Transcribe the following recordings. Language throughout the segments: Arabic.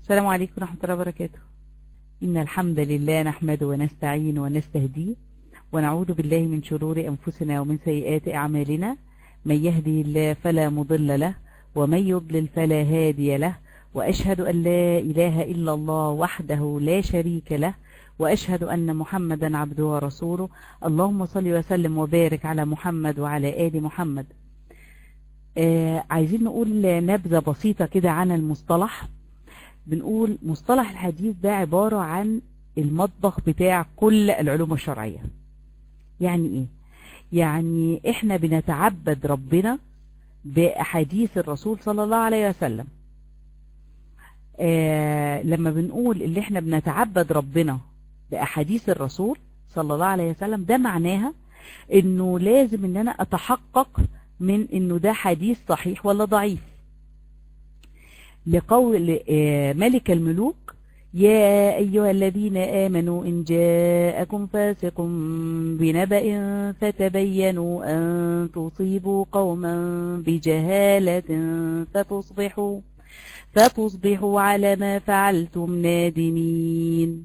السلام عليكم ورحمة الله وبركاته. إن الحمد لله نحمده ونستعين ونستهديه ونعوذ بالله من شرور أنفسنا ومن سيئات أعمالنا. من يهدي الله فلا مضل له ومن يضلل فلا هادي له، وأشهد أن لا إله إلا الله وحده لا شريك له، وأشهد أن محمدا عبده ورسوله. اللهم صل وسلم وبارك على محمد وعلى آل محمد. عايزين نقول نبذة بسيطة كده عن المصطلح. بنقول مصطلح الحديث ده عبارة عن المطبخ بتاع كل العلوم الشرعية. يعني ايه؟ يعني احنا بنتعبد ربنا بأحاديث الرسول صلى الله عليه وسلم. لما بنقول اللي احنا بنتعبد ربنا بأحاديث الرسول صلى الله عليه وسلم، ده معناها انه لازم ان انا اتحقق من انه ده حديث صحيح ولا ضعيف. لقول ملك الملوك: يا أيها الذين آمنوا إن جاءكم فاسق بنبأ فتبينوا أن تصيبوا قوما بجهالة فتصبحوا على ما فعلتم نادمين.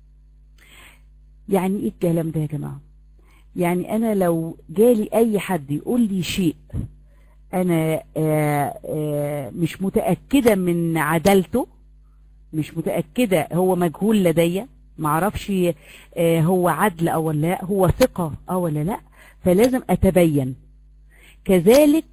يعني ايه الكلام ده يا جماعة؟ يعني أنا لو جالي أي حد يقول لي شيء أنا مش متأكدة من عدالته، مش متأكدة، هو مجهول لدي، معرفش هو عدل أو لا، هو ثقة أو لا، فلازم أتبين. كذلك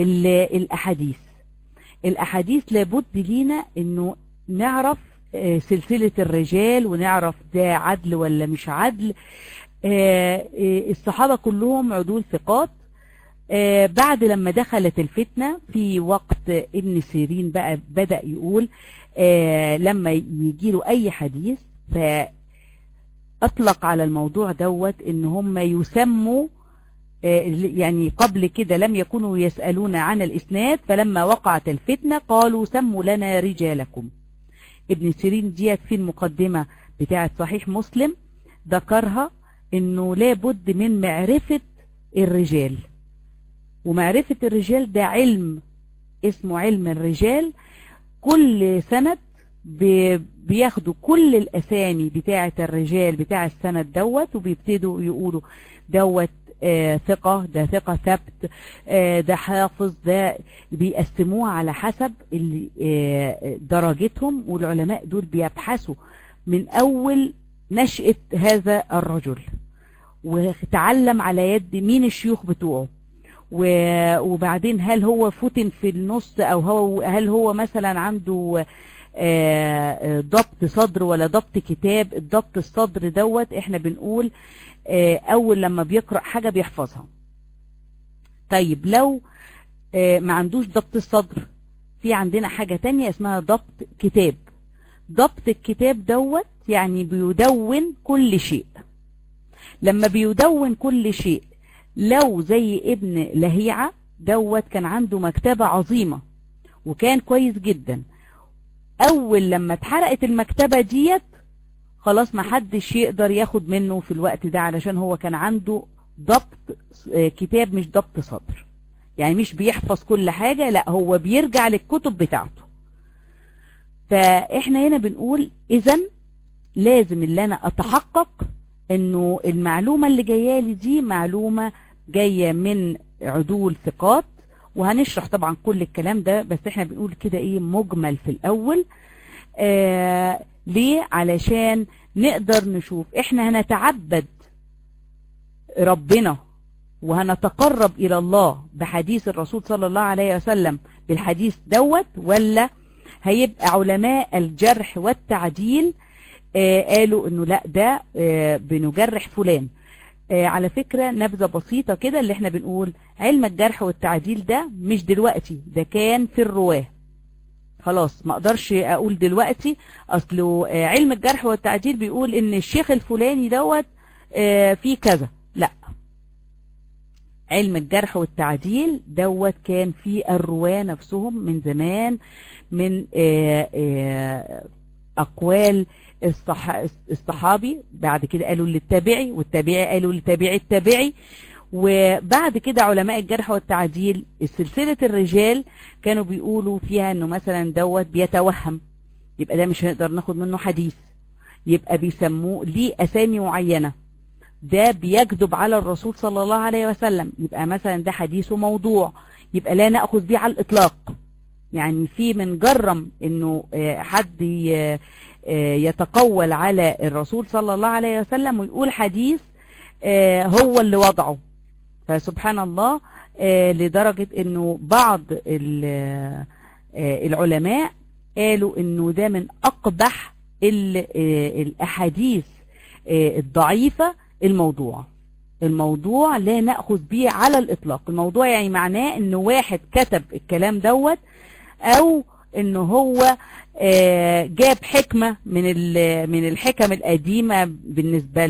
الأحاديث لابد لينا إنه نعرف سلسلة الرجال، ونعرف ده عدل ولا مش عدل. الصحابة كلهم عدول ثقات. بعد لما دخلت الفتنة في وقت ابن سيرين بقى بدأ يقول لما يجيله أي حديث فأطلق على الموضوع دوت إن هم يسموا، يعني قبل كده لم يكونوا يسألون عن الإسناد، فلما وقعت الفتنة قالوا سموا لنا رجالكم. ابن سيرين ديت في المقدمة بتاعة صحيح مسلم ذكرها إنه لابد من معرفة الرجال، ومعرفة الرجال ده علم اسمه علم الرجال. كل سند بياخدوا كل الأسامي بتاعة الرجال بتاع السند دوت، وبيبتدوا يقولوا دوت ثقة، ده ثقة ثبت، ده حافظ، ده بيقسموها على حسب درجتهم. والعلماء دول بيبحثوا من أول نشأة هذا الرجل، وتعلم على يد مين الشيوخ بتوعه، وبعدين هل هو فتن في النص، أو هل هو مثلا عنده ضبط صدر ولا ضبط كتاب. الضبط الصدر دوت احنا بنقول أول لما بيقرأ حاجة بيحفظها. طيب لو ما عندوش ضبط الصدر، في عندنا حاجة تانية اسمها ضبط كتاب. ضبط الكتاب دوت يعني بيدون كل شيء. لما بيدون كل شيء، لو زي ابن لهيعة دوت كان عنده مكتبة عظيمة وكان كويس جدا، أول لما اتحرقت المكتبة ديت خلاص ما حدش يقدر ياخد منه في الوقت ده، علشان هو كان عنده ضبط كتاب مش ضبط صدر. يعني مش بيحفظ كل حاجة، لا هو بيرجع للكتب بتاعته. فإحنا هنا بنقول إذن لازم اللي أنا أتحقق إنه المعلومة اللي جاية لي دي معلومة جاية من عدول ثقات. وهنشرح طبعا كل الكلام ده، بس احنا بنقول كده ايه مجمل في الأول. ليه؟ علشان نقدر نشوف احنا هنتعبد ربنا وهنتقرب إلى الله بحديث الرسول صلى الله عليه وسلم بالحديث دوت، ولا هيبقى علماء الجرح والتعديل قالوا انه لا ده بنجرح فلان. على فكرة نبذة بسيطة كده، اللي احنا بنقول علم الجرح والتعديل ده مش دلوقتي، ده كان في الرواه. خلاص ما اقدرش اقول دلوقتي اصله علم الجرح والتعديل بيقول ان الشيخ الفلاني دوت فيه كذا. لا، علم الجرح والتعديل دوت كان في الرواه نفسهم من زمان، من أقوال الصحابي، بعد كده قالوا للتابعي، والتابعي قالوا لتابعي التابعي، وبعد كده علماء الجرح والتعديل سلسلة الرجال كانوا بيقولوا فيها انه مثلا دوت بيتوهم، يبقى ده مش هنقدر ناخد منه حديث. يبقى بيسموه ليه أسامي معينة، ده بيكذب على الرسول صلى الله عليه وسلم، يبقى مثلا ده حديثه موضوع، يبقى لا نأخذ بيه على الإطلاق. يعني في من جرم انه حد يتقول على الرسول صلى الله عليه وسلم ويقول حديث هو اللي وضعه. فسبحان الله، لدرجة انه بعض العلماء قالوا انه ده من اقبح الاحاديث الضعيفة. الموضوع لا نأخذ به على الاطلاق. الموضوع يعني معناه انه واحد كتب الكلام دوت، او انه هو جاب حكمة من الحكم القديمة بالنسبة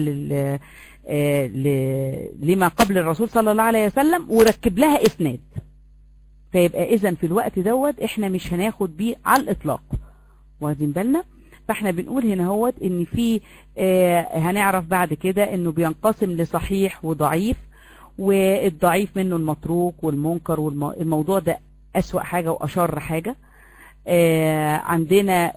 لما قبل الرسول صلى الله عليه وسلم وركب لها اسناد. فيبقى اذا في الوقت دوت احنا مش هناخد بيه على الاطلاق، واخدين بالنا. فاحنا بنقول هنا هوت ان في هنعرف بعد كده انه بينقسم لصحيح وضعيف، والضعيف منه المتروك والمنكر، والموضوع ده أسوأ حاجة وأشر حاجة. عندنا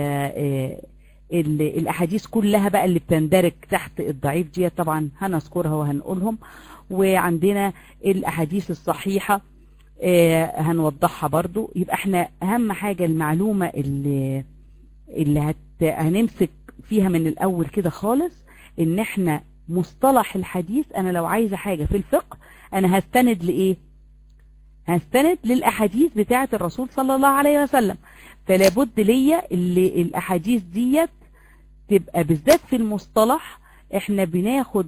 الأحاديث كلها بقى اللي بتندرج تحت الضعيف دي طبعا هنذكرها وهنقولهم. وعندنا الأحاديث الصحيحة هنوضحها برضو. يبقى احنا أهم حاجة المعلومة اللي هنمسك فيها من الأول كده خالص، إن احنا مصطلح الحديث، أنا لو عايزة حاجة في الفقه أنا هستند لإيه؟ هستند للأحاديث بتاعة الرسول صلى الله عليه وسلم. فلا بد ليا اللي الأحاديث ديت تبقى بالذات في المصطلح احنا بناخد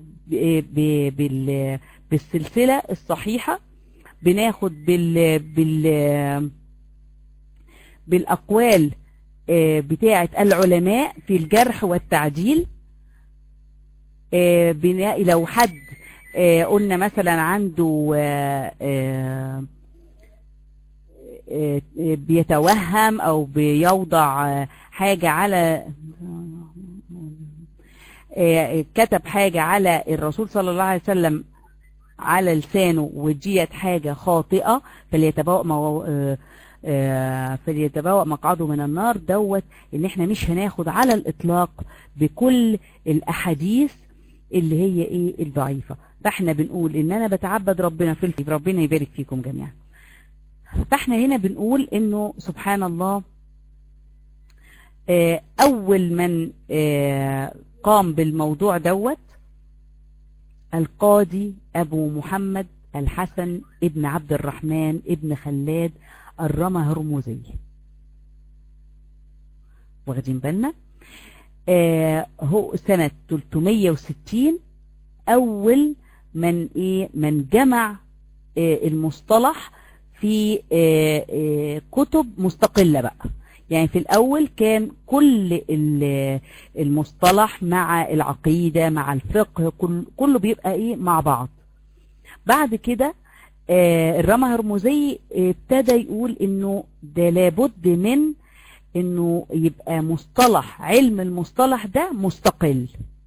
بالسلسلة الصحيحة، بناخد بالأقوال بتاعة العلماء في الجرح والتعديل. لو حد قلنا مثلا عنده بيتوهم او بيوضع حاجة على كتب حاجة على الرسول صلى الله عليه وسلم على لسانه وديت حاجة خاطئة، فليتبوأ مقعده من النار. دوت ان احنا مش هناخد على الاطلاق بكل الاحاديث اللي هي ايه الضعيفة. فاحنا بنقول ان انا بتعبد ربنا في ربنا يبارك فيكم جميعا. فاحنا هنا بنقول انه سبحان الله، اول من قام بالموضوع دوت القاضي ابو محمد الحسن ابن عبد الرحمن ابن خلاد الرمهرمزي، واخدين بالنا. هو سنة 360 اول من جمع المصطلح في كتب مستقلة بقى. يعني في الأول كان كل المصطلح مع العقيدة مع الفقه كله بيبقى ايه مع بعض. بعد كده الرمهرمزي ابتدى يقول انه ده لابد من انه يبقى مصطلح، علم المصطلح ده مستقل.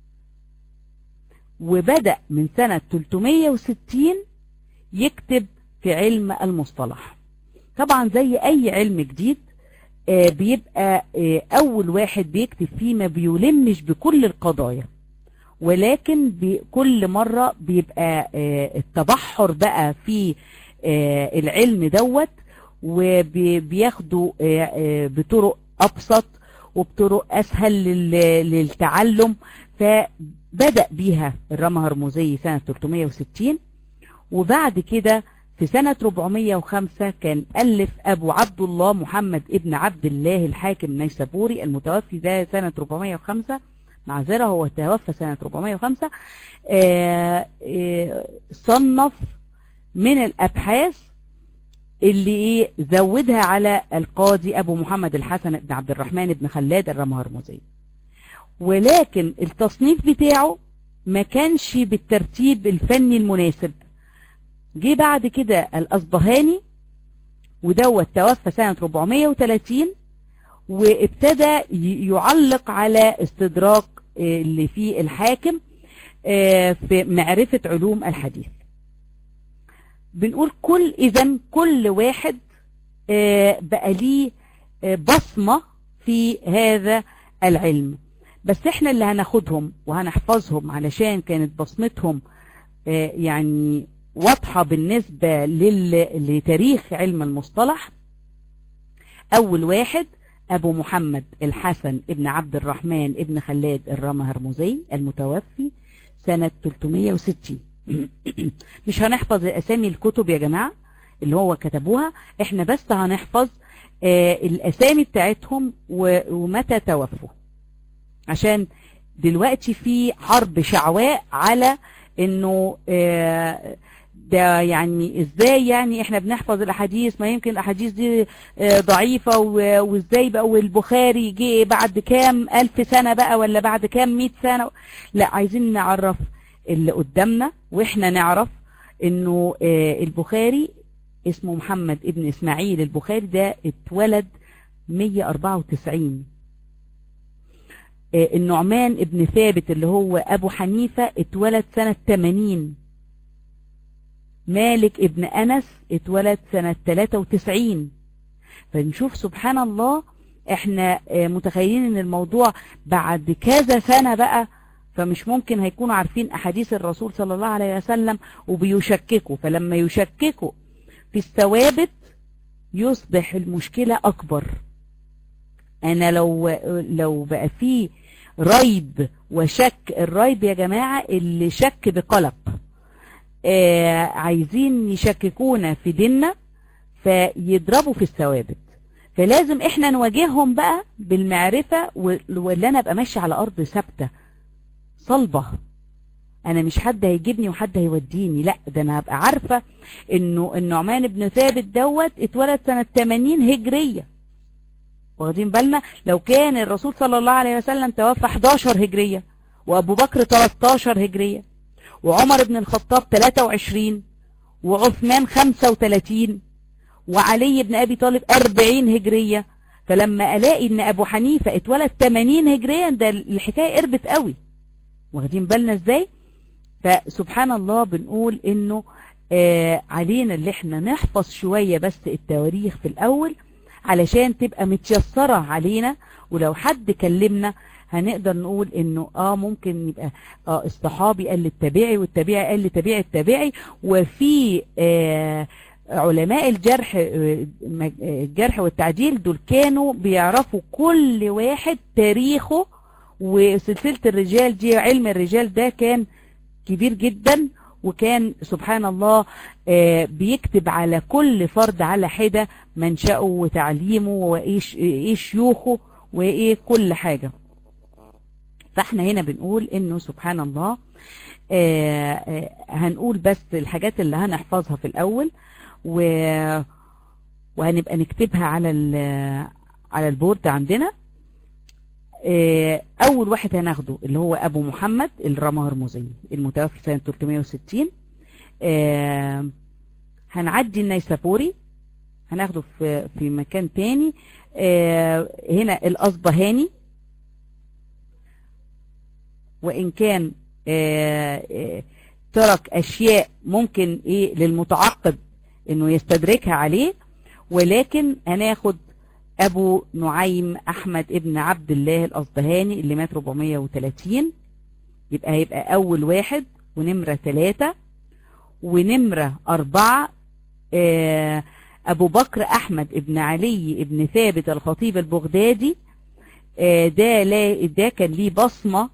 وبدأ من سنة 360 يكتب في علم المصطلح. طبعا زي اي علم جديد بيبقى اول واحد بيكتب فيه ما بيلمش بكل القضايا، ولكن كل مرة بيبقى التبحر بقى في العلم دوت، وبياخدوا بطرق ابسط وبطرق اسهل للتعلم. فبدأ بيها الرمهرمزي سنة 360. وبعد كده في سنة 405 كان ألف أبو عبد الله محمد ابن عبد الله الحاكم النيسابوري المتوفي ده سنة 405، معذرة هو توفى سنة 405. صنف من الأبحاث اللي زودها على القاضي أبو محمد الحسن بن عبد الرحمن بن خلاد الرمهرمزي، ولكن التصنيف بتاعه ما كانش بالترتيب الفني المناسب. جه بعد كده الأصبهاني ودوت توفى سنة 430، وابتدى يعلق على استدراك اللي فيه الحاكم في معرفة علوم الحديث. بنقول إذن كل واحد بقى ليه بصمة في هذا العلم. بس احنا اللي هناخدهم وهنحفظهم علشان كانت بصمتهم يعني واضحة بالنسبة لتاريخ علم المصطلح. أول واحد أبو محمد الحسن ابن عبد الرحمن ابن خلاد الرمهرمزي المتوفي سنة 360. مش هنحفظ الأسامي الكتب يا جماعة اللي هو كتبوها، احنا بس هنحفظ الأسامي بتاعتهم ومتى توفوا، عشان دلوقتي في حرب شعواء على انه ده يعني ازاي يعني احنا بنحفظ الاحاديث، ما يمكن الاحاديث دي ضعيفة، وازاي بقى والبخاري جه بعد كام 1000 سنة بقى ولا بعد كام 100 سنة. لا، عايزين نعرف اللي قدامنا، واحنا نعرف انه البخاري اسمه محمد ابن اسماعيل البخاري، ده اتولد 194. النعمان ابن ثابت اللي هو ابو حنيفة اتولد سنة 80. مالك ابن انس اتولد سنة 93. فنشوف سبحان الله احنا متخيلين ان الموضوع بعد كذا سنة بقى، فمش ممكن هيكونوا عارفين احاديث الرسول صلى الله عليه وسلم وبيشككوا. فلما يشككوا في الثوابت يصبح المشكلة اكبر. انا لو بقى فيه ريب وشك، الريب يا جماعة اللي شك بقلق، عايزين يشككونا في ديننا فيضربوا في الثوابت. فلازم احنا نواجههم بقى بالمعرفة، ولا انا ابقى ماشي على ارض ثابتة صلبة. انا مش حد هيجيبني وحد هيوديني، لا، ده انا هبقى عارفة انه النعمان بن ثابت دوت اتولد سنة 80 هجرية. واخدين بالنا؟ لو كان الرسول صلى الله عليه وسلم توفى 11 هجرية، وابو بكر 13 هجرية، وعمر بن الخطاب 23، وعثمان 35، وعلي بن ابي طالب 40 هجرية، فلما الاقي ان ابو حنيفة اتولد 80 هجرية، ده الحكاية قربت قوي. واخدين بالنا ازاي؟ فسبحان الله بنقول انه علينا اللي احنا نحفظ شوية بس التواريخ في الاول علشان تبقى متيسرة علينا، ولو حد كلمنا هنقدر نقول انه ممكن يبقى الصحابي قال للتابعي، والتابعي قال لتابعي التابعي. وفي علماء الجرح والتعديل دول كانوا بيعرفوا كل واحد تاريخه، وسلسلة الرجال دي، علم الرجال ده كان كبير جدا، وكان سبحان الله بيكتب على كل فرد على حدة منشأه وتعليمه وايه شيوخه وايه كل حاجة. فاحنا هنا بنقول انه سبحان الله هنقول بس الحاجات اللي هنحفظها في الاول، وهنبقى نكتبها على البورد عندنا. اول واحد هناخده اللي هو ابو محمد الرمهرمزي المتوفي سنة 360. هنعدي النيسابوري، هناخده في مكان تاني. هنا الاصبهاني، وان كان ترك اشياء ممكن للمتعقب انه يستدركها عليه، ولكن هناخد ابو نعيم احمد ابن عبد الله الاصبهاني اللي مات 430. هيبقى اول واحد، ونمرة 3، ونمرة 4 ابو بكر احمد ابن علي ابن ثابت الخطيب البغدادي. ده كان ليه بصمة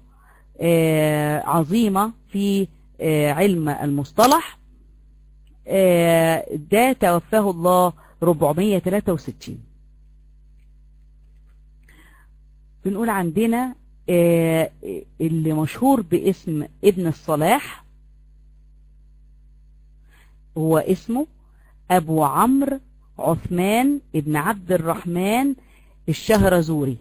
عظيمة في علم المصطلح. ده توفاه الله 463. بنقول عندنا اللي مشهور باسم ابن الصلاح، هو اسمه ابو عمرو عثمان ابن عبد الرحمن الشهرزوري.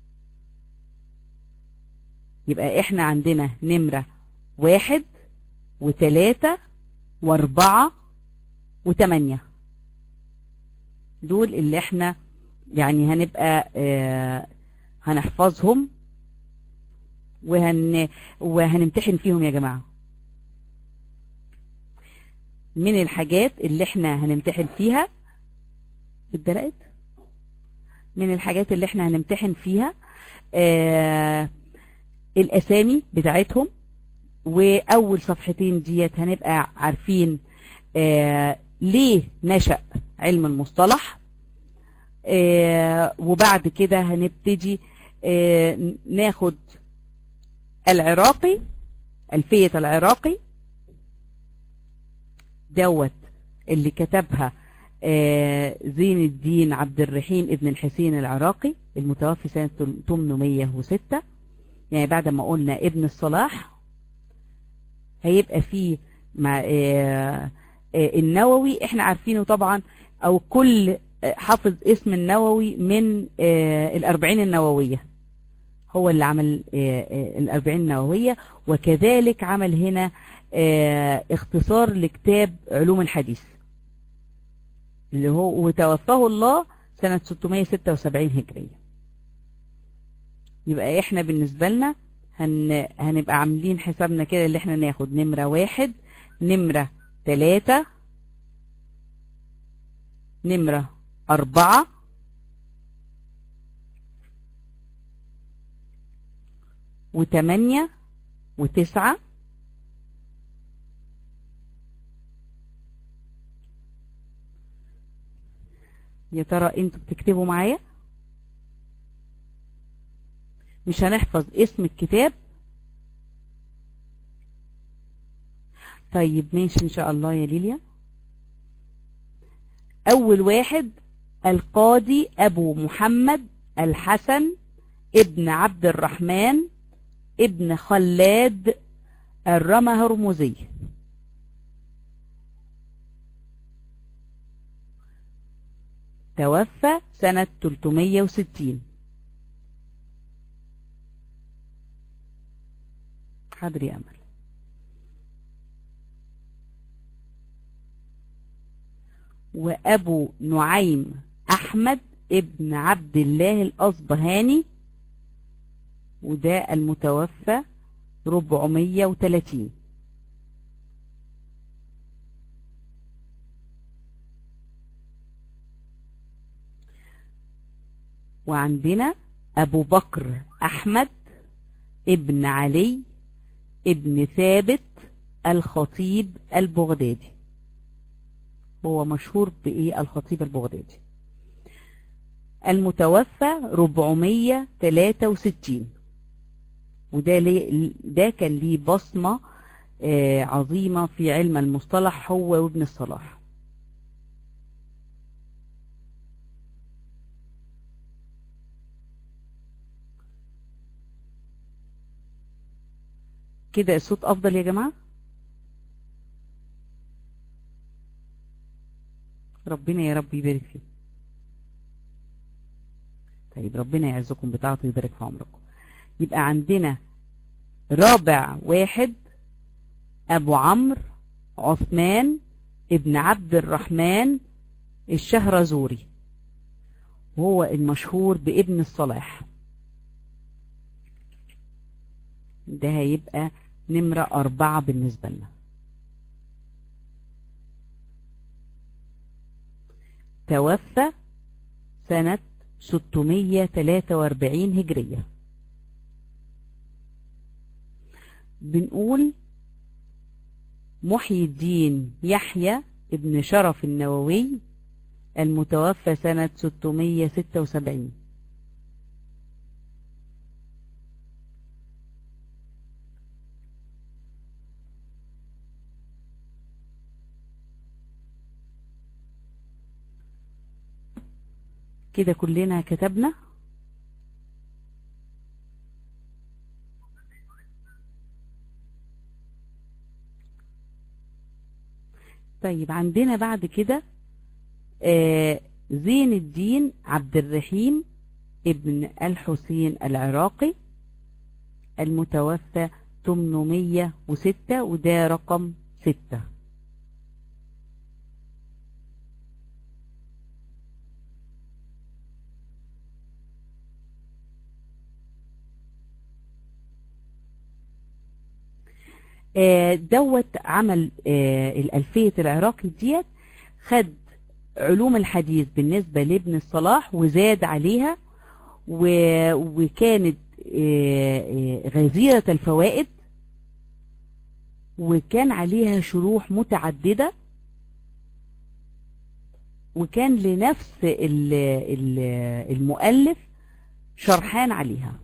يبقى احنا عندنا نمرة 1 و3 و4 و8، دول اللي احنا يعني هنبقى هنحفظهم وهنمتحن فيهم يا جماعة. من الحاجات اللي احنا هنمتحن فيها اتدلقت. من الحاجات اللي احنا هنمتحن فيها الاسامي بتاعتهم، واول صفحتين ديت هنبقى عارفين ليه نشأ علم المصطلح. وبعد كده هنبتدي ناخد العراقي، ألفية العراقي دوت اللي كتبها زين الدين عبد الرحيم ابن الحسين العراقي المتوفي سنة 806. يعني بعد ما قلنا ابن الصلاح هيبقى فيه مع النووي، احنا عارفينه طبعا، او كل حافظ اسم النووي من الأربعين النووية، هو اللي عمل الأربعين النووية، وكذلك عمل هنا اختصار لكتاب علوم الحديث اللي هو وتوفاه الله سنة 676 هجرية. يبقى احنا بالنسبة لنا هنبقى عاملين حسابنا كده اللي احنا ناخد نمرة 1، نمرة 3، نمرة 4، و8 و9، يا ترى انتوا بتكتبوا معايا؟ مش هنحفظ اسم الكتاب؟ طيب ماشي ان شاء الله يا ليليا. اول واحد القاضي ابو محمد الحسن ابن عبد الرحمن ابن خلاد الرمهرمزي، توفى سنة 360. حاضر يا أمل. وأبو نعيم أحمد ابن عبد الله الأصبهاني، وده المتوفى 430. وعندنا أبو بكر أحمد ابن علي ابن ثابت الخطيب البغدادي، هو مشهور بإيه؟ الخطيب البغدادي، المتوفى 463. وده ده كان ليه بصمة عظيمة في علم المصطلح، هو وابن الصلاح. كده الصوت أفضل يا جماعة؟ ربنا يا رب يبارك فيكم. طيب ربنا يعزكم بطاعته ويبارك في عمركم. يبقى عندنا رابع واحد أبو عمرو عثمان ابن عبد الرحمن الشهرزوري، وهو المشهور بابن الصلاح، ده هيبقى نمرة 4 بالنسبة لنا. توفى سنة 643 هجرية. بنقول محي الدين يحيى ابن شرف النووي، المتوفى سنة 676. كده كلنا كتبنا. طيب عندنا بعد كده زين الدين عبد الرحيم ابن الحسين العراقي، المتوفى 806، وده رقم 6. دوت عمل الألفية العراقي ديت، خد علوم الحديث بالنسبة لابن الصلاح وزاد عليها، وكانت غزيرة الفوائد، وكان عليها شروح متعددة، وكان لنفس المؤلف شرحان عليها.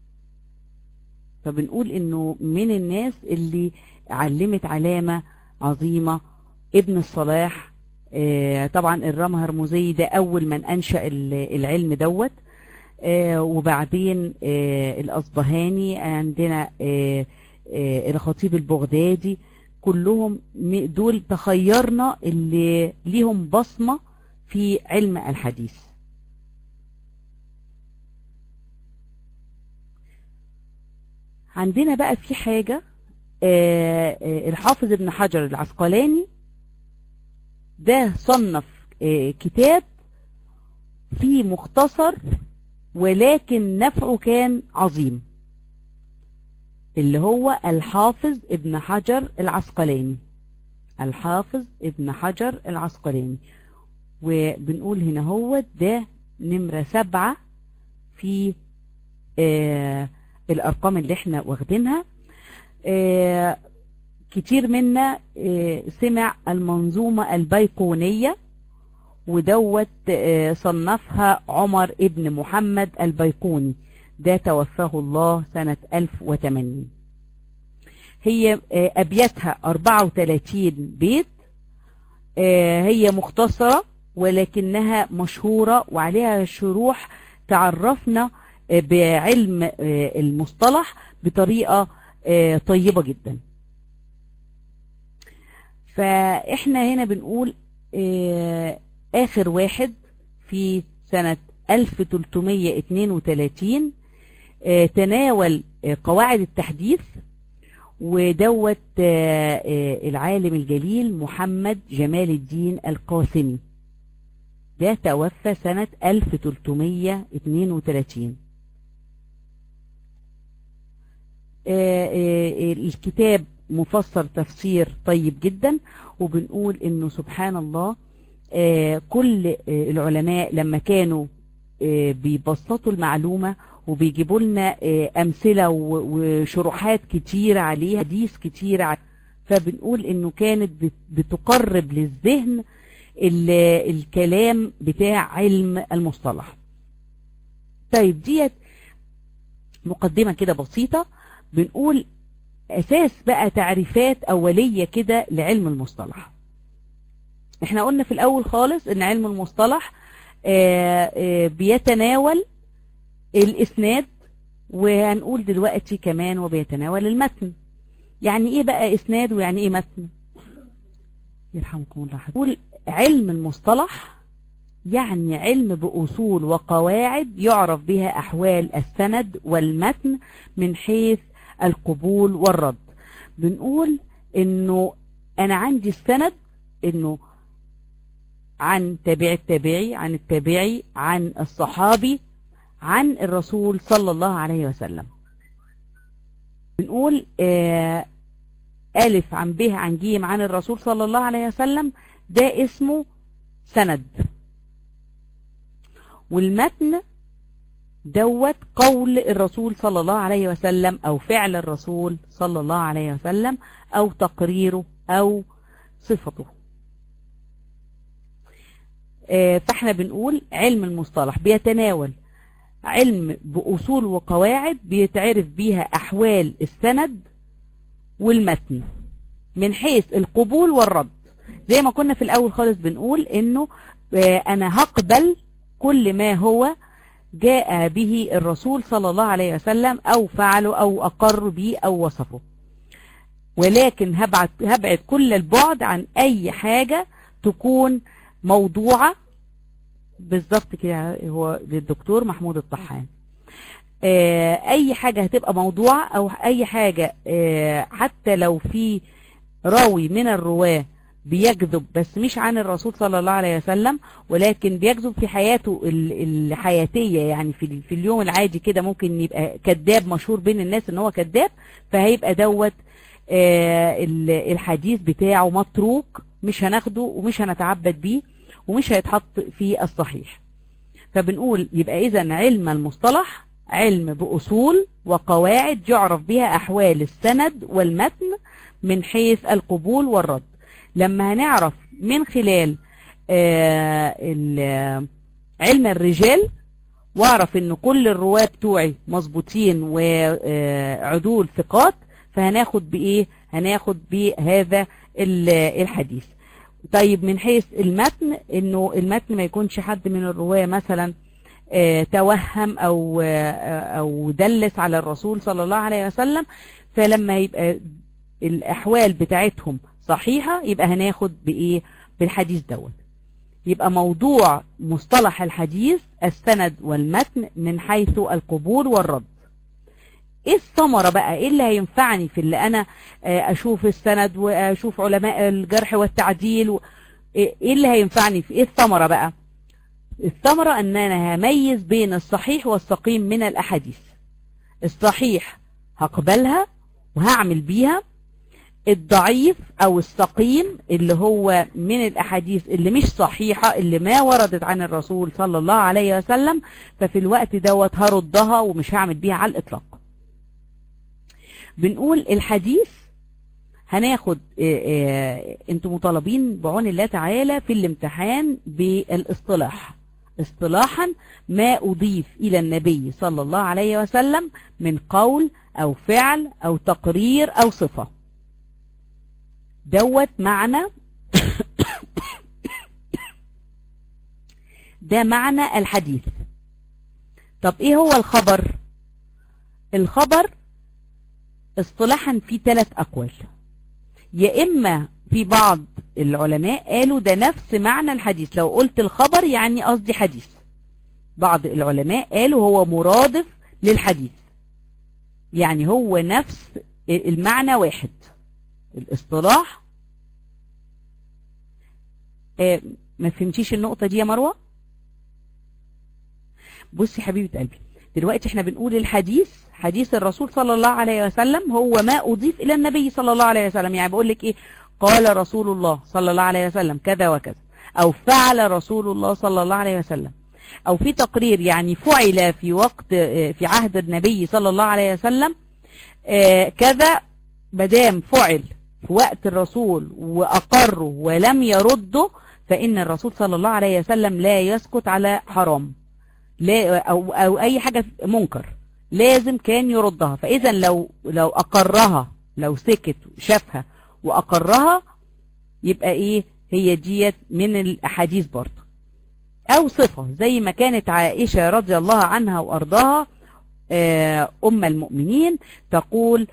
فبنقول انه من الناس اللي علمت علامة عظيمة ابن الصلاح. طبعا الرمهرمزي ده اول من انشأ العلم دوت، وبعدين الاصبهاني عندنا، الخطيب البغدادي، كلهم دول تخيرنا اللي ليهم بصمة في علم الحديث. عندنا بقى في حاجة، الحافظ ابن حجر العسقلاني ده صنف كتاب فيه مختصر ولكن نفعه كان عظيم، اللي هو الحافظ ابن حجر العسقلاني. الحافظ ابن حجر العسقلاني، وبنقول هنا هو ده نمرة 7 في الأرقام اللي احنا واخدينها. كتير منا سمع المنظومة البيقونية، ودوت صنفها عمر ابن محمد البيقوني، ده توفاه الله سنة 1080. هي أبياتها 34 بيت، هي مختصرة ولكنها مشهورة وعليها شروح تعرفنا بعلم المصطلح بطريقة طيبة جدا. فإحنا هنا بنقول آخر واحد في سنة 1332 تناول قواعد التحديث، ودوت العالم الجليل محمد جمال الدين القاسمي، ده توفى سنة 1332. الكتاب مفسر تفسير طيب جدا، وبنقول انه سبحان الله كل العلماء لما كانوا بيبسطوا المعلومة وبيجيبوا لنا أمثلة وشروحات كتيرة عليها، حديث كتيرة، فبنقول انه كانت بتقرب للذهن الكلام بتاع علم المصطلح. طيب ديت مقدمة كده بسيطة، بنقول أساس بقى تعريفات أولية كده لعلم المصطلح. احنا قلنا في الأول خالص ان علم المصطلح بيتناول الإسناد، وهنقول دلوقتي كمان وبيتناول المتن. يعني ايه بقى إسناد ويعني ايه متن؟ يرحمكم الله. هنقول علم المصطلح يعني علم بأصول وقواعد يعرف بها أحوال السند والمتن من حيث القبول والرد. بنقول انه انا عندي السند انه عن تابع التابعي، عن التابعي، عن الصحابي، عن الرسول صلى الله عليه وسلم. بنقول ألف عن ب عن ج عن الرسول صلى الله عليه وسلم، ده اسمه سند. والمتن دوت قول الرسول صلى الله عليه وسلم أو فعل الرسول صلى الله عليه وسلم أو تقريره أو صفته. فاحنا بنقول علم المصطلح بيتناول علم بأصول وقواعد بيتعرف بيها أحوال السند والمتن من حيث القبول والرد. زي ما كنا في الأول خالص بنقول إنه أنا هقبل كل ما هو جاء به الرسول صلى الله عليه وسلم أو فعله أو أقر به أو وصفه، ولكن هبعد كل البعد عن أي حاجة تكون موضوعة. بالظبط كده، هو للدكتور محمود الطحان. أي حاجة هتبقى موضوعة أو أي حاجة حتى لو في راوي من الرواة بيكذب بس مش عن الرسول صلى الله عليه وسلم، ولكن بيكذب في حياته الحياتية، يعني في اليوم العادي كده ممكن يبقى كذاب مشهور بين الناس ان هو كذاب، فهيبقى دوت الحديث بتاعه متروك، مش هناخده ومش هنتعبد بيه. ومش هيتحط في الصحيح. فبنقول يبقى إذن علم المصطلح علم بأصول وقواعد يعرف بها أحوال السند والمتن من حيث القبول والرد. لما هنعرف من خلال علم الرجال واعرف ان كل الرواة بتوعي مظبوطين وعدول ثقات، فهناخد بايه؟ هناخد بهذا الحديث. طيب من حيث المتن، انه المتن ما يكونش حد من الرواة مثلا توهم او دلس على الرسول صلى الله عليه وسلم، فلما يبقى الاحوال بتاعتهم صحيحة يبقى هناخد بايه؟ بالحديث دوت. يبقى موضوع مصطلح الحديث السند والمتن من حيث القبول والرد. ايه الثمرة بقى؟ ايه اللي هينفعني في اللي انا اشوف السند واشوف علماء الجرح والتعديل ايه اللي هينفعني في ايه الثمرة بقى؟ الثمرة ان انا هميز بين الصحيح والسقيم من الاحاديث. الصحيح هقبلها وهعمل بيها، الضعيف او السقيم اللي هو من الاحاديث اللي مش صحيحة اللي ما وردت عن الرسول صلى الله عليه وسلم، ففي الوقت دوت هردها ومش هعمل بيها على الاطلاق. بنقول الحديث هناخد انتم مطالبين بعون الله تعالى في الامتحان بالاصطلاح. اصطلاحا ما اضيف الى النبي صلى الله عليه وسلم من قول او فعل او تقرير او صفة، دوت معنى ده معنى الحديث. طب ايه هو الخبر؟ الخبر اصطلاحا في 3 اقوال. يا اما في بعض العلماء قالوا ده نفس معنى الحديث، لو قلت الخبر يعني قصدي حديث. بعض العلماء قالوا هو مرادف للحديث، يعني هو نفس المعنى واحد. الاصطلاح ما فهمتيش النقطة دي يا مروة؟ بصي حبيبة قلبي، دلوقتي احنا بنقول الحديث حديث الرسول صلى الله عليه وسلم هو ما أضيف إلى النبي صلى الله عليه وسلم. يعني بقول لك ايه؟ قال رسول الله صلى الله عليه وسلم كذا وكذا، أو فعل رسول الله صلى الله عليه وسلم، أو في تقرير يعني فعل في وقت في عهد النبي صلى الله عليه وسلم كذا. مادام فعل في وقت الرسول وأقره ولم يرده، فإن الرسول صلى الله عليه وسلم لا يسكت على حرام لا أو أي حاجة منكر، لازم كان يردها. فإذا لو أقرها، لو سكت شافها وأقرها، يبقى إيه؟ هي ديت من الأحاديث برضه. أو صفة زي ما كانت عائشة رضي الله عنها وأرضاها أم المؤمنين تقول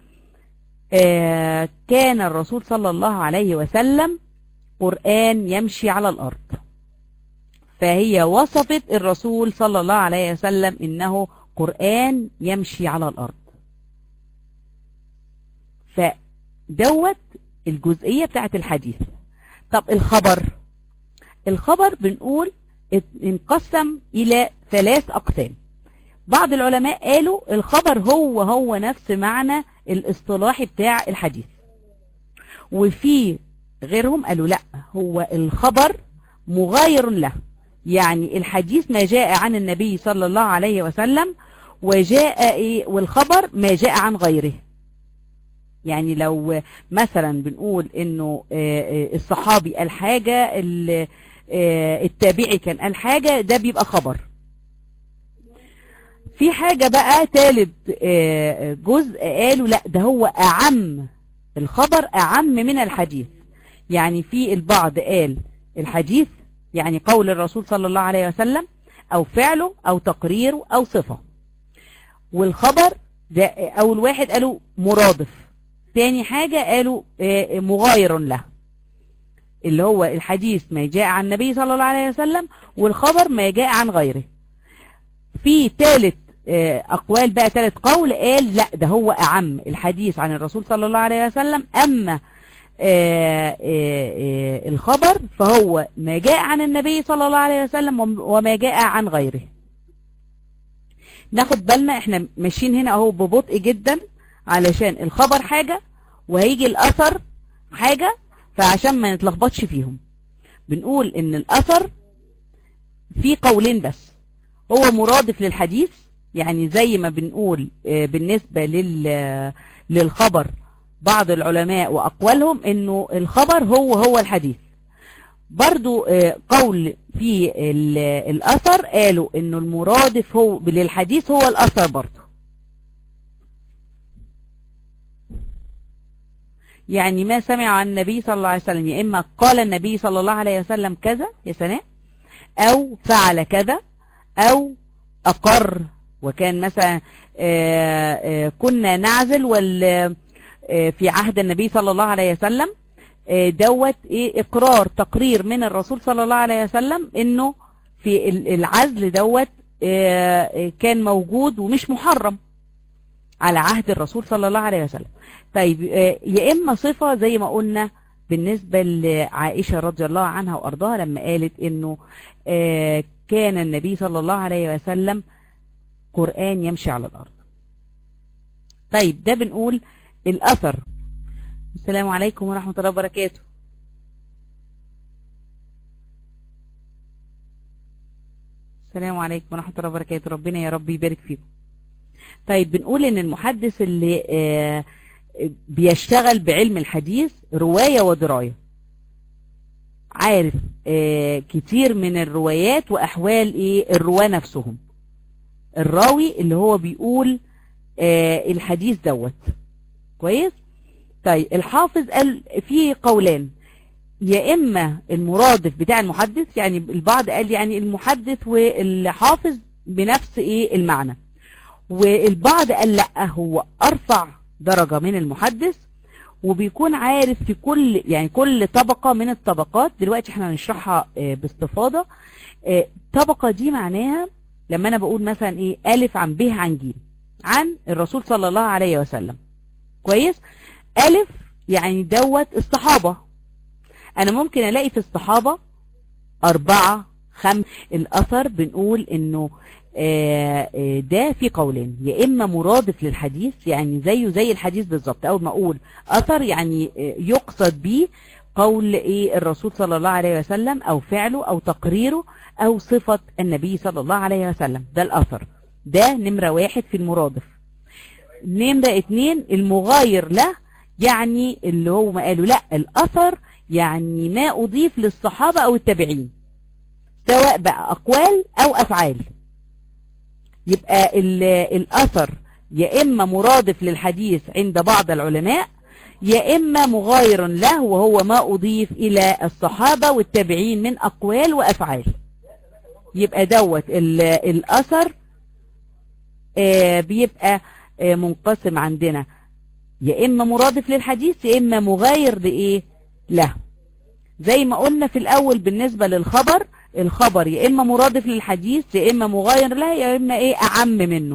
كان الرسول صلى الله عليه وسلم قرآن يمشي على الأرض. فهي وصفت الرسول صلى الله عليه وسلم إنه قرآن يمشي على الأرض. فدوت الجزئية بتاعت الحديث. طب الخبر بنقول انقسم إلى 3 أقسام. بعض العلماء قالوا الخبر هو نفس معنى الاصطلاحي بتاع الحديث، وفي غيرهم قالوا لا، هو الخبر مغاير له. يعني الحديث ما جاء عن النبي صلى الله عليه وسلم، وجاء والخبر ما جاء عن غيره. يعني لو مثلا بنقول انه الصحابي قال حاجة، التابعي كان قال حاجة، ده بيبقى خبر. في حاجة بقى ثالث جزء قالوا لا، ده هو أعم، الخبر أعم من الحديث. يعني في البعض قال الحديث يعني قول الرسول صلى الله عليه وسلم أو فعله أو تقريره أو صفة. والخبر ده أول واحد قالوا مرادف، تاني حاجة قالوا مغاير له، اللي هو الحديث ما جاء عن النبي صلى الله عليه وسلم، والخبر ما جاء عن غيره. في ثالث أقوال بقى، ثالث قول قال لا، ده هو أعم، الحديث عن الرسول صلى الله عليه وسلم، أما الخبر فهو ما جاء عن النبي صلى الله عليه وسلم وما جاء عن غيره. ناخد بالنا احنا ماشيين هنا اهو ببطء جدا، علشان الخبر حاجة وهيجي الأثر حاجة، فعشان ما نتلخبطش فيهم بنقول ان الأثر في قولين بس، هو مرادف للحديث، يعني زي ما بنقول بالنسبة للخبر بعض العلماء وأقوالهم إنه الخبر هو الحديث. برضو قول في الأثر قالوا إنه المرادف هو للحديث هو الأثر برضو. يعني ما سمع عن النبي صلى الله عليه وسلم، يا إما قال النبي صلى الله عليه وسلم كذا يا سناء، أو فعل كذا، أو أقر، وكان مثلا كنا نعزل في عهد النبي صلى الله عليه وسلم، دوت إقرار تقرير من الرسول صلى الله عليه وسلم إنه في العزل دوت كان موجود ومش محرم على عهد الرسول صلى الله عليه وسلم. طيب يا إما صفة زي ما قلنا بالنسبة لعائشة رضي الله عنها وأرضاها لما قالت إنه كان النبي صلى الله عليه وسلم قرآن يمشي على الأرض. طيب ده بنقول الأثر. السلام عليكم ورحمة الله وبركاته. السلام عليكم ورحمة الله وبركاته، ربنا يا رب يبارك فيكم. طيب بنقول ان المحدث اللي بيشتغل بعلم الحديث رواية ودراية، عارف كتير من الروايات وأحوال الرواة نفسهم، الراوي اللي هو بيقول الحديث دوت كويس. طيب الحافظ قال فيه قولان، يا إما المرادف بتاع المحدث، يعني البعض قال يعني المحدث والحافظ بنفس المعنى، والبعض قال لا، هو أرفع درجة من المحدث، وبيكون عارف في كل طبقة من الطبقات. دلوقتي احنا هنشرحها باستفاضة. الطبقة دي معناها لما انا بقول مثلا ألف عن ب عن ج عن الرسول صلى الله عليه وسلم كويس. ألف يعني دوت الصحابة، انا ممكن الاقي في الصحابة 4 5. الأثر بنقول انه ده في قولين، يا إما مرادف للحديث يعني زيه زي الحديث بالظبط. أول ما أقول أثر يعني يقصد به قول الرسول صلى الله عليه وسلم، أو فعله، أو تقريره، أو صفة النبي صلى الله عليه وسلم. ده الأثر، ده نمرة 1 في المرادف. نمرة 2 المغاير له، يعني اللي هو ما قالوا لا، الأثر يعني ما أضيف للصحابة أو التابعين، سواء بقى أقوال أو أفعال. يبقى الأثر يا إما مرادف للحديث عند بعض العلماء، يا إما مغاير له وهو ما أضيف إلى الصحابة والتابعين من أقوال وأفعال. يبقى دوت الأثر بيبقى منقسم عندنا، يا إما مرادف للحديث يا إما مغاير له. زي ما قلنا في الأول بالنسبة للخبر، الخبر يا إما مرادف للحديث يا إما مغاير له يا إما أعم منه.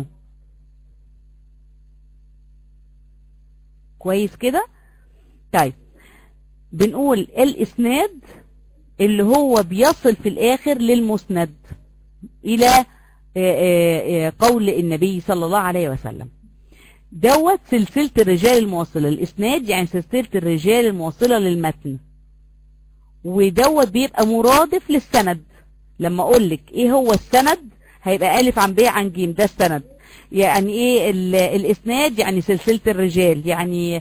كويس كده. طيب بنقول الإسناد اللي هو بيصل في الآخر للمسند إلى قول النبي صلى الله عليه وسلم، دوت سلسلة الرجال الموصلة. الإسناد يعني سلسلة الرجال الموصلة للمتن، ودوت بيبقى مرادف للسند. لما اقول لك ايه هو السند هيبقى ألف عن ب عن ج، ده السند. يعني الاسناد يعني سلسلة الرجال، يعني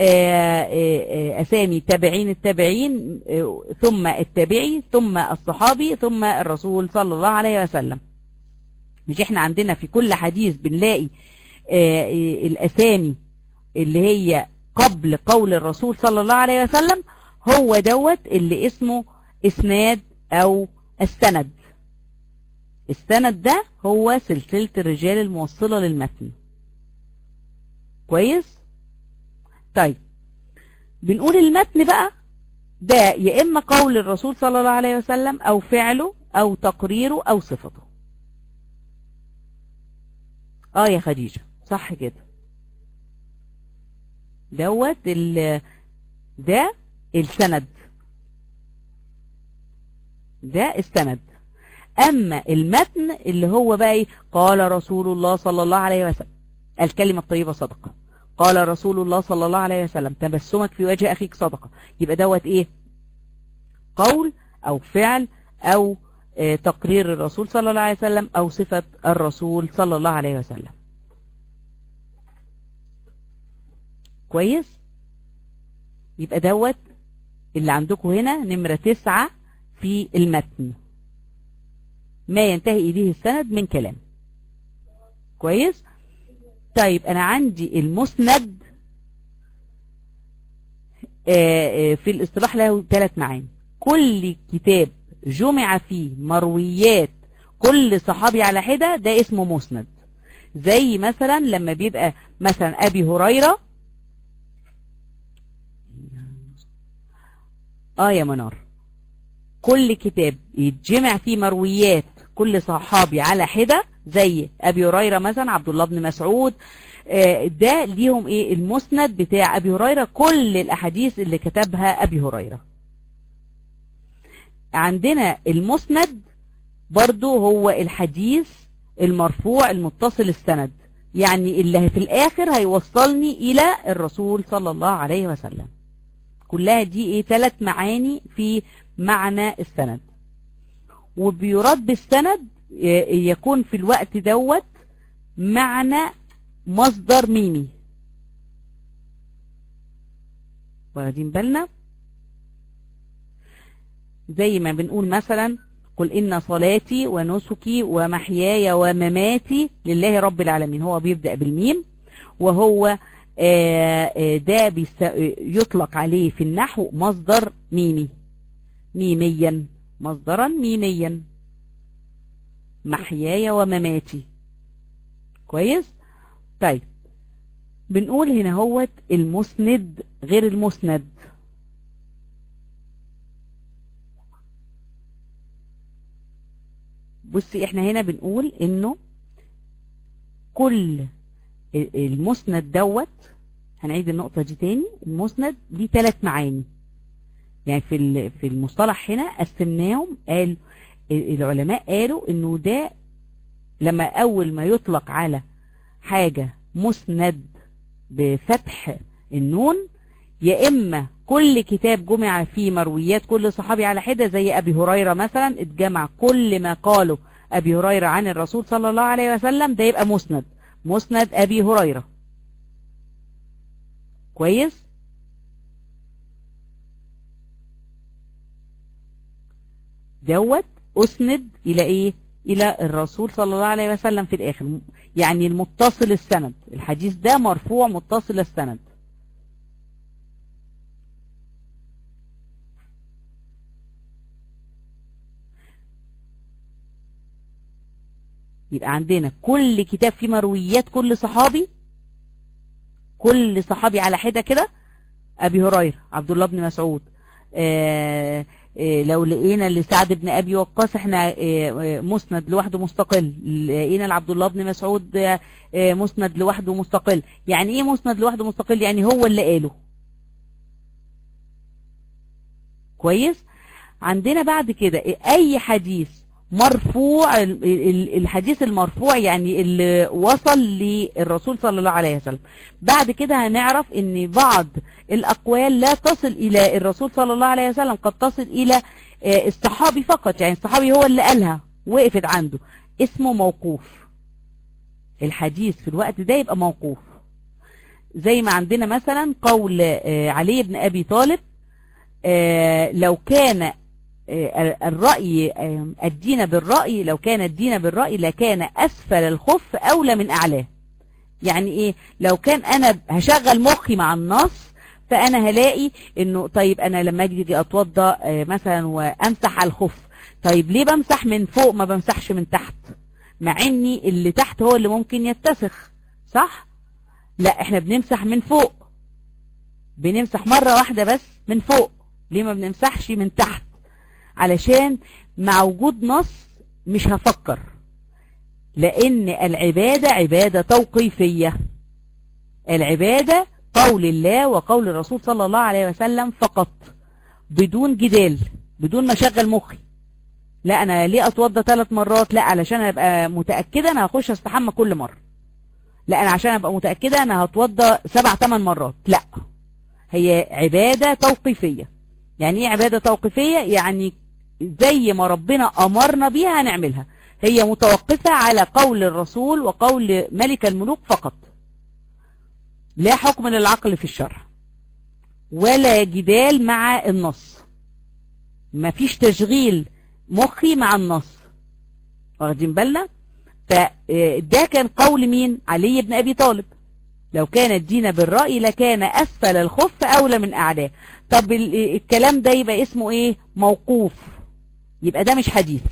اسامي تابعين التابعين ثم التابعي ثم الصحابي ثم الرسول صلى الله عليه وسلم. مش احنا عندنا في كل حديث بنلاقي الاسامي اللي هي قبل قول الرسول صلى الله عليه وسلم؟ هو دوت اللي اسمه اسناد او السند. السند ده هو سلسلة الرجال الموصلة للمتن. كويس. طيب بنقول المتن بقى ده يا اما قول الرسول صلى الله عليه وسلم او فعله او تقريره او صفته. يا خديجة صح كده، دوت ده السند، ده السند. اما المتن اللي هو بقى قال رسول الله صلى الله عليه وسلم الكلمة الطيبة صدقة، قال رسول الله صلى الله عليه وسلم تبسمك في وجه اخيك صدقة. يبقى دوت قول او فعل او تقرير الرسول صلى الله عليه وسلم أو صفة الرسول صلى الله عليه وسلم. كويس؟ يبقى دوت اللي عندكم هنا نمرة 9 في المتن، ما ينتهي إليه السند من كلام. كويس؟ طيب أنا عندي المسند في الاصطلاح له 3 معاني. كل كتاب جمع فيه مرويات كل صحابي على حدة ده اسمه مسند. زي مثلا لما بيبقى مثلا أبي هريرة يا منار، كل كتاب يتجمع فيه مرويات كل صحابي على حدة زي أبي هريرة مثلا، عبد الله بن مسعود، ده ليهم ايه المسند بتاع أبي هريرة، كل الأحاديث اللي كتبها أبي هريرة. عندنا المسند برضو هو الحديث المرفوع المتصل السند، يعني اللي في الآخر هيوصلني إلى الرسول صلى الله عليه وسلم. كلها دي ايه 3 معاني في معنى السند. وبيراد بالسند يكون في الوقت دوت معنى مصدر ميمي. واخدين بالنا؟ زي ما بنقول مثلا قل إن صلاتي ونسكي ومحياي ومماتي لله رب العالمين، هو بيبدأ بالميم، وهو ده يطلق عليه في النحو مصدر ميمي، ميميا، مصدرا ميميا، محياي ومماتي. كويس؟ طيب بنقول هنا هوت المسند غير المسند. بصي احنا هنا بنقول انه كل المسند دوت، هنعيد النقطة دي تاني، المسند ليه 3 معاني. يعني في المصطلح هنا قسمناهم، قال العلماء قالوا انه ده لما اول ما يطلق على حاجة مسند بفتح النون، يا اما كل كتاب جمع فيه مرويات كل صحابي على حدة زي ابي هريرة مثلا، اتجمع كل ما قاله ابي هريرة عن الرسول صلى الله عليه وسلم، ده يبقى مسند، مسند ابي هريرة. كويس؟ دوت اسند الى ايه؟ الى الرسول صلى الله عليه وسلم في الاخر، يعني المتصل السند، الحديث ده مرفوع متصل السند. يبقى عندنا كل كتاب فيه مرويات كل صحابي، كل صحابي على حدة كده، أبي هريرة، عبد الله بن مسعود، لو لقينا لسعد بن أبي وقاص احنا مسند لوحده مستقل، لقينا لعبد الله بن مسعود مسند لوحده مستقل. يعني ايه مسند لوحده مستقل؟ يعني هو اللي قاله. كويس؟ عندنا بعد كده اي حديث مرفوع، الحديث المرفوع يعني اللي وصل للرسول صلى الله عليه وسلم. بعد كده هنعرف ان بعض الاقوال لا تصل الى الرسول صلى الله عليه وسلم، قد تصل الى الصحابي فقط، يعني الصحابي هو اللي قالها وقفت عنده، اسمه موقوف. الحديث في الوقت ده يبقى موقوف. زي ما عندنا مثلا قول علي بن ابي طالب، لو كان الرأي الدين بالرأي، لو كان الدين بالرأي لكان أسفل الخف أولى من أعلاه. يعني إيه؟ لو كان أنا هشغل مخي مع النص، فأنا هلاقي إنه طيب أنا لما أجي أتوضأ مثلا وأمسح على الخف، طيب ليه بمسح من فوق ما بمسحش من تحت؟ مع إني اللي تحت هو اللي ممكن يتسخ، صح؟ لا، إحنا بنمسح من فوق، بنمسح مرة واحدة بس من فوق. ليه ما بنمسحش من تحت؟ علشان مع وجود نص مش هفكر، لأن العبادة عبادة توقيفية. العبادة قول الله وقول الرسول صلى الله عليه وسلم فقط، بدون جدال، بدون ما اشغل مخي. لا أنا ليه أتوضى 3 مرات؟ لا علشان أبقى متأكدة أنا هخش أستحمى كل مرة. لا أنا عشان أبقى متأكدة أنا هتوضى 7-8 مرات. لا، هي عبادة توقيفية. يعني ايه عبادة توقيفية؟ يعني زي ما ربنا أمرنا بيها هنعملها. هي متوقفة على قول الرسول وقول ملك الملوك فقط، لا حكم للعقل في الشرع ولا جدال مع النص، مفيش تشغيل مخي مع النص، واخدين بالنا؟ فده كان قول مين؟ علي بن أبي طالب. لو كان الدين بالرأي لكان أسفل الخف أولى من أعلاه. طب الكلام ده يبقى اسمه ايه؟ موقوف، يبقى ده مش حديث،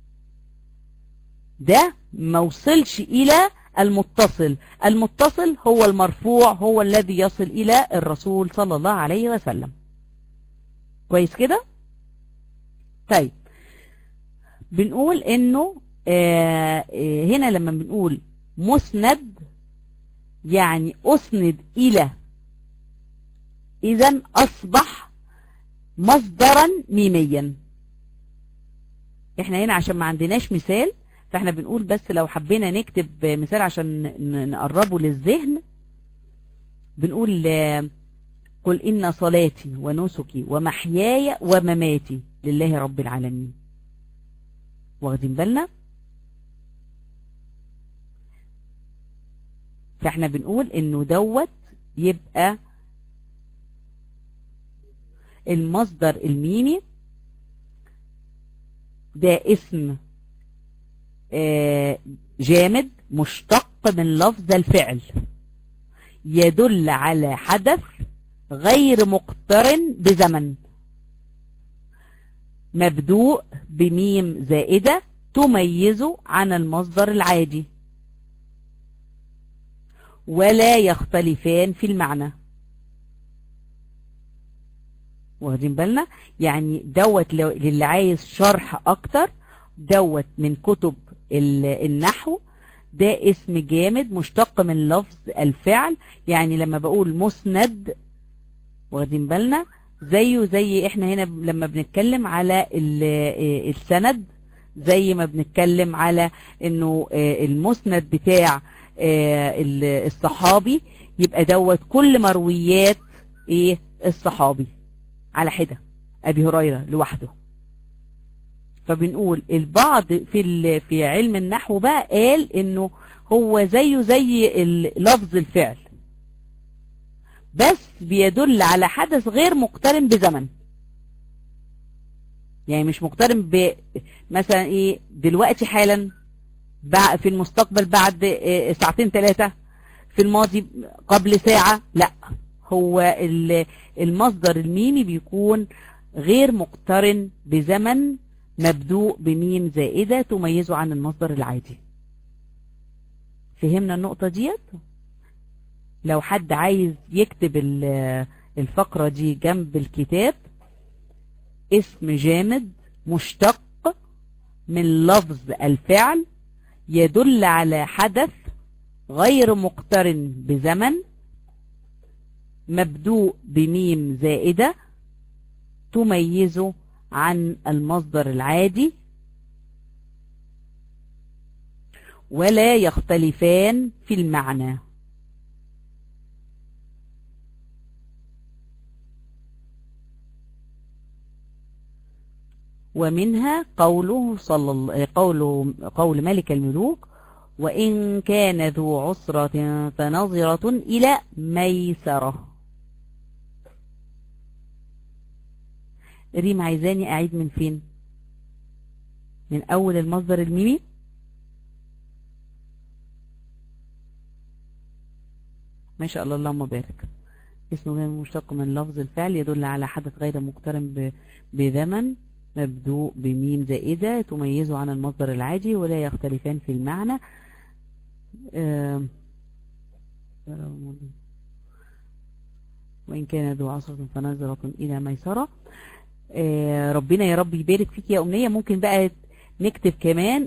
ده ما وصلش إلى المتصل. المتصل هو المرفوع، هو الذي يصل إلى الرسول صلى الله عليه وسلم. كويس كده؟ طيب بنقول انه هنا لما بنقول مسند يعني أسند إلى، إذن أصبح مصدرا ميميا. احنا هنا عشان ما عندناش مثال فاحنا بنقول بس لو حبينا نكتب مثال عشان نقربه للذهن، بنقول قل إن صلاتي ونسكي ومحياي ومماتي لله رب العالمين. واخدين بالنا؟ فاحنا بنقول انه دوت يبقى المصدر الميمي ده اسم جامد مشتق من لفظ الفعل، يدل على حدث غير مقترن بزمن، مبدوء بميم زائدة تميزه عن المصدر العادي، ولا يختلفان في المعنى. واخدين بالنا؟ يعني دوت للي عايز شرح اكتر دوت من كتب النحو، ده اسم جامد مشتق من لفظ الفعل. يعني لما بقول مسند، واخدين بالنا، زيه زي احنا هنا لما بنتكلم على السند، زي ما بنتكلم على انه المسند بتاع الصحابي، يبقى دوت كل مرويات ايه الصحابي على حدة، ابي هريرة لوحده. فبنقول البعض في علم النحو بقى قال انه هو زيه زي لفظ الفعل، بس بيدل على حدث غير مقترن بزمن. يعني مش مقترن مثلا ايه دلوقتي حالا، في المستقبل بعد ساعتين ثلاثة، في الماضي قبل ساعة، لا، هو المصدر الميمي بيكون غير مقترن بزمن، مبدوء بميم زائدة تميزه عن المصدر العادي. فهمنا النقطة ديت؟ لو حد عايز يكتب الفقرة دي جنب الكتاب، اسم جامد مشتق من لفظ الفعل يدل على حدث غير مقترن بزمن، مبدوء بميم زائدة تميزه عن المصدر العادي، ولا يختلفان في المعنى. ومنها قول ملك الملوك: وإن كان ذو عسرة فنظرة إلى ميسرة. ريم عايزاني أعيد من فين؟ من أول المصدر الميمي. ما شاء الله، اللهم بارك. اسمه مشتق من لفظ الفعل يدل على حدث غير مقترن بزمن، مبدوء بميم زائدة تميزه عن المصدر العادي، ولا يختلفان في المعنى. وإن كان ذو عسرة فنظرة إلى ميسرة. ربنا يا رب يبارك فيك يا أمنية. ممكن بقى نكتب كمان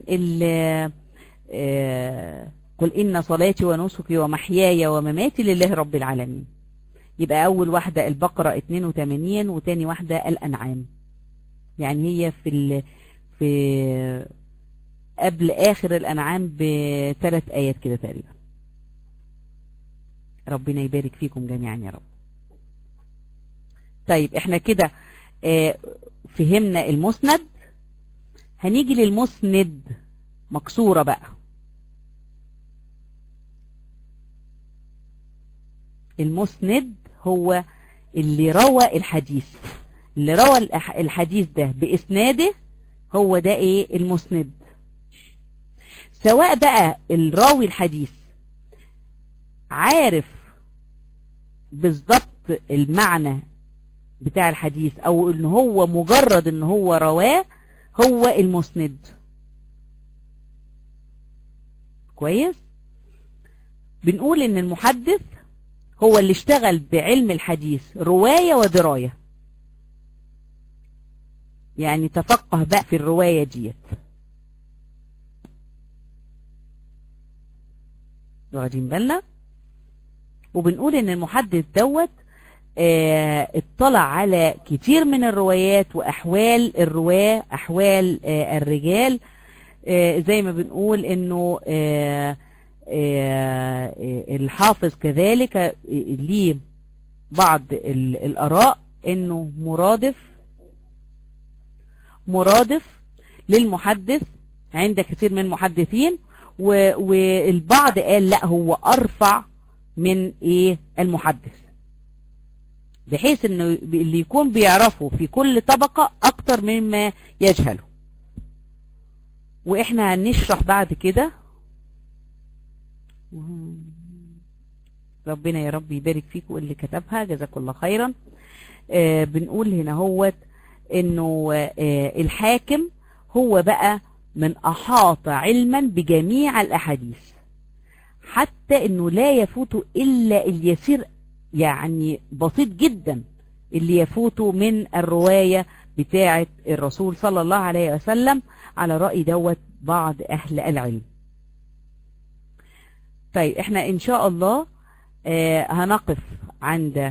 قل إن صلاتي ونسكي ومحياي ومماتي لله رب العالمين. يبقى أول واحدة البقرة 82 وتاني واحدة الأنعام. يعني هي في قبل آخر الأنعام ب3 آيات كده تقريبا. ربنا يبارك فيكم جميعا يا رب. طيب احنا كده فهمنا المسند هنيجي للمسند مكسورة بقى. المسند هو اللي روى الحديث، اللي روى الحديث ده بإسناده، هو ده ايه المسند. سواء بقى الراوي الحديث عارف بالضبط المعنى بتاع الحديث او ان هو مجرد ان هو رواه، هو المسند. كويس. بنقول ان المحدث هو اللي اشتغل بعلم الحديث رواية ودراية، يعني تفقه بقى في الرواية ديت. واخدين بالنا؟ وبنقول ان المحدث دوت اطلع على كتير من الروايات وأحوال الرواة، أحوال الرجال، زي ما بنقول انه الحافظ كذلك ليه بعض الآراء انه مرادف للمحدث عند كثير من المحدثين، والبعض قال لا هو أرفع من ايه المحدث، بحيث انه اللي يكون بيعرفه في كل طبقة اكتر مما يجهله. واحنا هنشرح بعد كده، ربنا يا رب يبارك فيكم اللي كتبها، جزاكم الله خيرا. بنقول هنا هوت انه الحاكم هو بقى من احاط علما بجميع الاحاديث، حتى انه لا يفوت الا اليسير، يعني بسيط جدا اللي يفوته من الرواية بتاعة الرسول صلى الله عليه وسلم، على رأي دوت بعض أهل العلم. طيب احنا إن شاء الله هنقف عند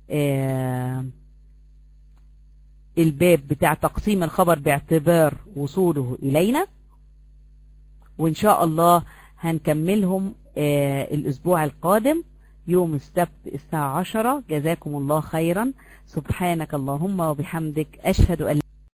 الباب بتاع تقسيم الخبر باعتبار وصوله إلينا، وإن شاء الله هنكملهم الأسبوع القادم يوم السبت الساعة 10. جزاكم الله خيرا. سبحانك اللهم وبحمدك، أشهد أن